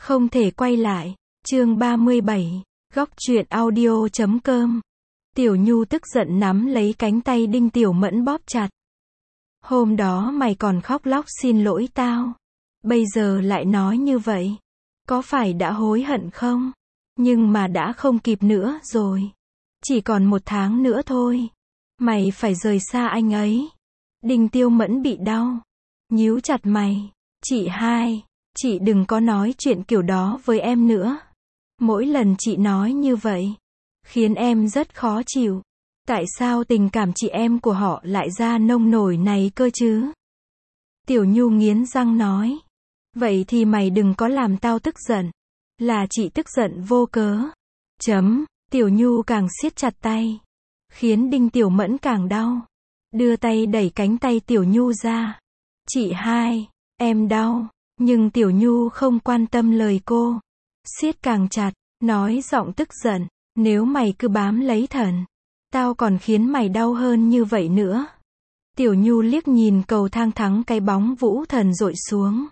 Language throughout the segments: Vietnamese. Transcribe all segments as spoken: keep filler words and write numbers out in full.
Không thể quay lại. Chương ba mươi bảy. Góc truyện audio chấm com. Tiểu Nhu tức giận nắm lấy cánh tay Đinh Tiểu Mẫn bóp chặt. Hôm đó mày còn khóc lóc xin lỗi tao. Bây giờ lại nói như vậy. Có phải đã hối hận không? Nhưng mà đã không kịp nữa rồi. Chỉ còn một tháng nữa thôi. Mày phải rời xa anh ấy. Đinh Tiểu Mẫn bị đau. Nhíu chặt mày. Chị hai, chị đừng có nói chuyện kiểu đó với em nữa. Mỗi lần chị nói như vậy, khiến em rất khó chịu. Tại sao tình cảm chị em của họ lại ra nông nổi này cơ chứ? Tiểu Nhu nghiến răng nói. Vậy thì mày đừng có làm tao tức giận. Là chị tức giận vô cớ. Chấm. Tiểu Nhu càng siết chặt tay, khiến Đinh Tiểu Mẫn càng đau. Đưa tay đẩy cánh tay Tiểu Nhu ra. Chị hai, em đau. Nhưng Tiểu Nhu không quan tâm lời cô. Siết càng chặt, nói giọng tức giận. Nếu mày cứ bám lấy thần, tao còn khiến mày đau hơn như vậy nữa. Tiểu Nhu liếc nhìn cầu thang thắng cái bóng Vũ Thần dội xuống.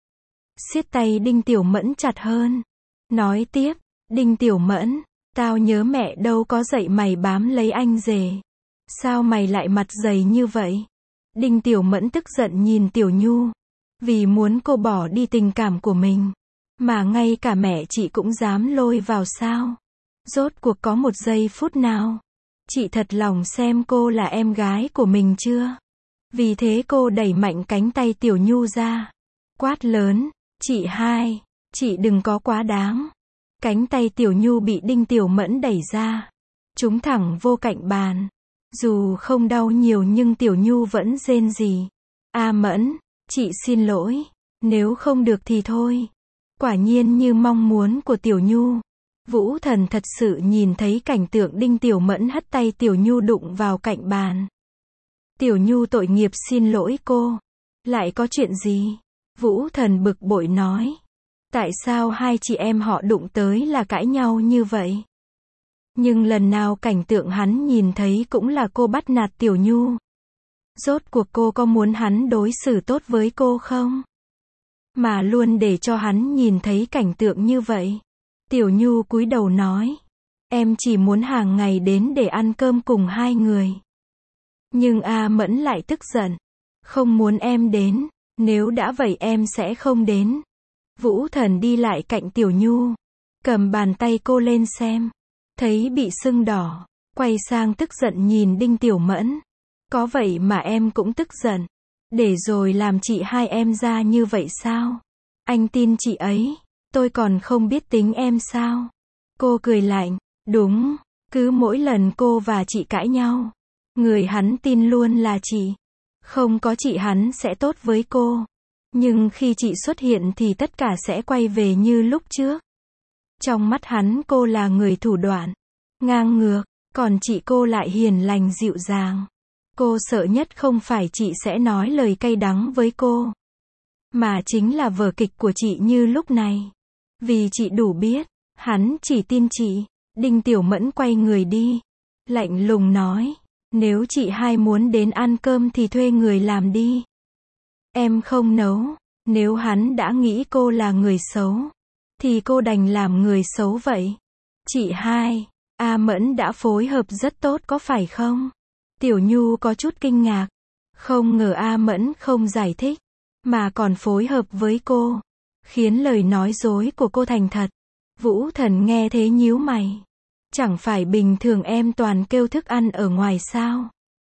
Siết tay Đinh Tiểu Mẫn chặt hơn. Nói tiếp, Đinh Tiểu Mẫn, tao nhớ mẹ đâu có dạy mày bám lấy anh rể. Sao mày lại mặt dày như vậy? Đinh Tiểu Mẫn tức giận nhìn Tiểu Nhu. Vì muốn cô bỏ đi tình cảm của mình, mà ngay cả mẹ chị cũng dám lôi vào sao? Rốt cuộc có một giây phút nào chị thật lòng xem cô là em gái của mình chưa? Vì thế cô đẩy mạnh cánh tay Tiểu Nhu ra, quát lớn, chị hai, chị đừng có quá đáng. Cánh tay Tiểu Nhu bị Đinh Tiểu Mẫn đẩy ra, trúng thẳng vô cạnh bàn. Dù không đau nhiều nhưng Tiểu Nhu vẫn rên rỉ. A Mẫn, chị xin lỗi, nếu không được thì thôi. Quả nhiên như mong muốn của Tiểu Nhu. Vũ Thần thật sự nhìn thấy cảnh tượng Đinh Tiểu Mẫn hất tay Tiểu Nhu đụng vào cạnh bàn. Tiểu Nhu tội nghiệp xin lỗi cô. Lại có chuyện gì? Vũ Thần bực bội nói. Tại sao hai chị em họ đụng tới là cãi nhau như vậy? Nhưng lần nào cảnh tượng hắn nhìn thấy cũng là cô bắt nạt Tiểu Nhu. Rốt cuộc cô có muốn hắn đối xử tốt với cô không? Mà luôn để cho hắn nhìn thấy cảnh tượng như vậy. Tiểu Nhu cúi đầu nói. Em chỉ muốn hàng ngày đến để ăn cơm cùng hai người. Nhưng A Mẫn lại tức giận. Không muốn em đến. Nếu đã vậy em sẽ không đến. Vũ Thần đi lại cạnh Tiểu Nhu. Cầm bàn tay cô lên xem. Thấy bị sưng đỏ. Quay sang tức giận nhìn Đinh Tiểu Mẫn. Có vậy mà em cũng tức giận. Để rồi làm chị hai em ra như vậy sao? Anh tin chị ấy. Tôi còn không biết tính em sao? Cô cười lạnh. Đúng. Cứ mỗi lần cô và chị cãi nhau, người hắn tin luôn là chị. Không có chị hắn sẽ tốt với cô. Nhưng khi chị xuất hiện thì tất cả sẽ quay về như lúc trước. Trong mắt hắn cô là người thủ đoạn, ngang ngược. Còn chị cô lại hiền lành dịu dàng. Cô sợ nhất không phải chị sẽ nói lời cay đắng với cô, mà chính là vở kịch của chị như lúc này. Vì chị đủ biết, hắn chỉ tin chị. Đinh Tiểu Mẫn quay người đi. Lạnh lùng nói. Nếu chị hai muốn đến ăn cơm thì thuê người làm đi. Em không nấu. Nếu hắn đã nghĩ cô là người xấu, thì cô đành làm người xấu vậy. Chị hai, A Mẫn đã phối hợp rất tốt có phải không? Tiểu Nhu có chút kinh ngạc. Không ngờ A Mẫn không giải thích, mà còn phối hợp với cô, khiến lời nói dối của cô thành thật. Vũ Thần nghe thế nhíu mày. Chẳng phải bình thường em toàn kêu thức ăn ở ngoài sao?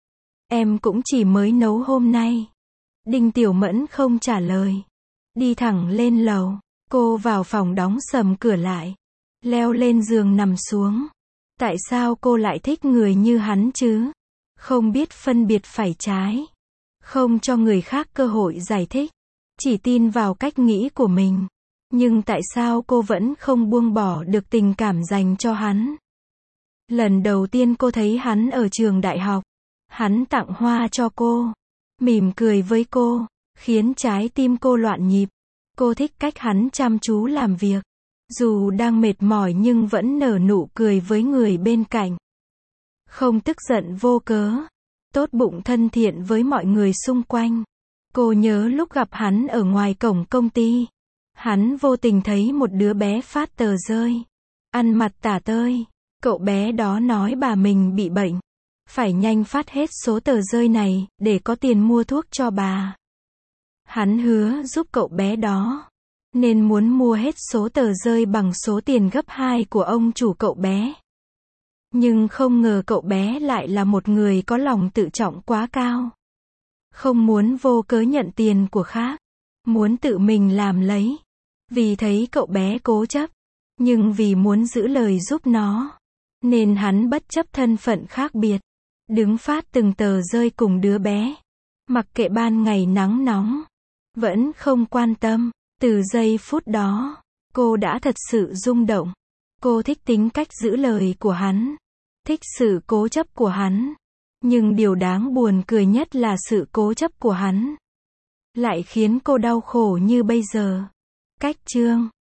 Em cũng chỉ mới nấu hôm nay. Đinh Tiểu Mẫn không trả lời. Đi thẳng lên lầu. Cô vào phòng đóng sầm cửa lại. Leo lên giường nằm xuống. Tại sao cô lại thích người như hắn chứ? Không biết phân biệt phải trái. Không cho người khác cơ hội giải thích. Chỉ tin vào cách nghĩ của mình. Nhưng tại sao cô vẫn không buông bỏ được tình cảm dành cho hắn? Lần đầu tiên cô thấy hắn ở trường đại học. Hắn tặng hoa cho cô. Mỉm cười với cô. Khiến trái tim cô loạn nhịp. Cô thích cách hắn chăm chú làm việc. Dù đang mệt mỏi nhưng vẫn nở nụ cười với người bên cạnh. Không tức giận vô cớ. Tốt bụng thân thiện với mọi người xung quanh. Cô nhớ lúc gặp hắn ở ngoài cổng công ty. Hắn vô tình thấy một đứa bé phát tờ rơi, ăn mặc tả tơi. Cậu bé đó nói bà mình bị bệnh, phải nhanh phát hết số tờ rơi này, để có tiền mua thuốc cho bà. Hắn hứa giúp cậu bé đó, nên muốn mua hết số tờ rơi bằng số tiền gấp hai của ông chủ cậu bé. Nhưng không ngờ cậu bé lại là một người có lòng tự trọng quá cao. Không muốn vô cớ nhận tiền của khác, muốn tự mình làm lấy. Vì thấy cậu bé cố chấp, nhưng vì muốn giữ lời giúp nó, nên hắn bất chấp thân phận khác biệt, đứng phát từng tờ rơi cùng đứa bé. Mặc kệ ban ngày nắng nóng, vẫn không quan tâm. Từ giây phút đó, cô đã thật sự rung động. Cô thích tính cách giữ lời của hắn, thích sự cố chấp của hắn. Nhưng điều đáng buồn cười nhất là sự cố chấp của hắn lại khiến cô đau khổ như bây giờ. Cách chương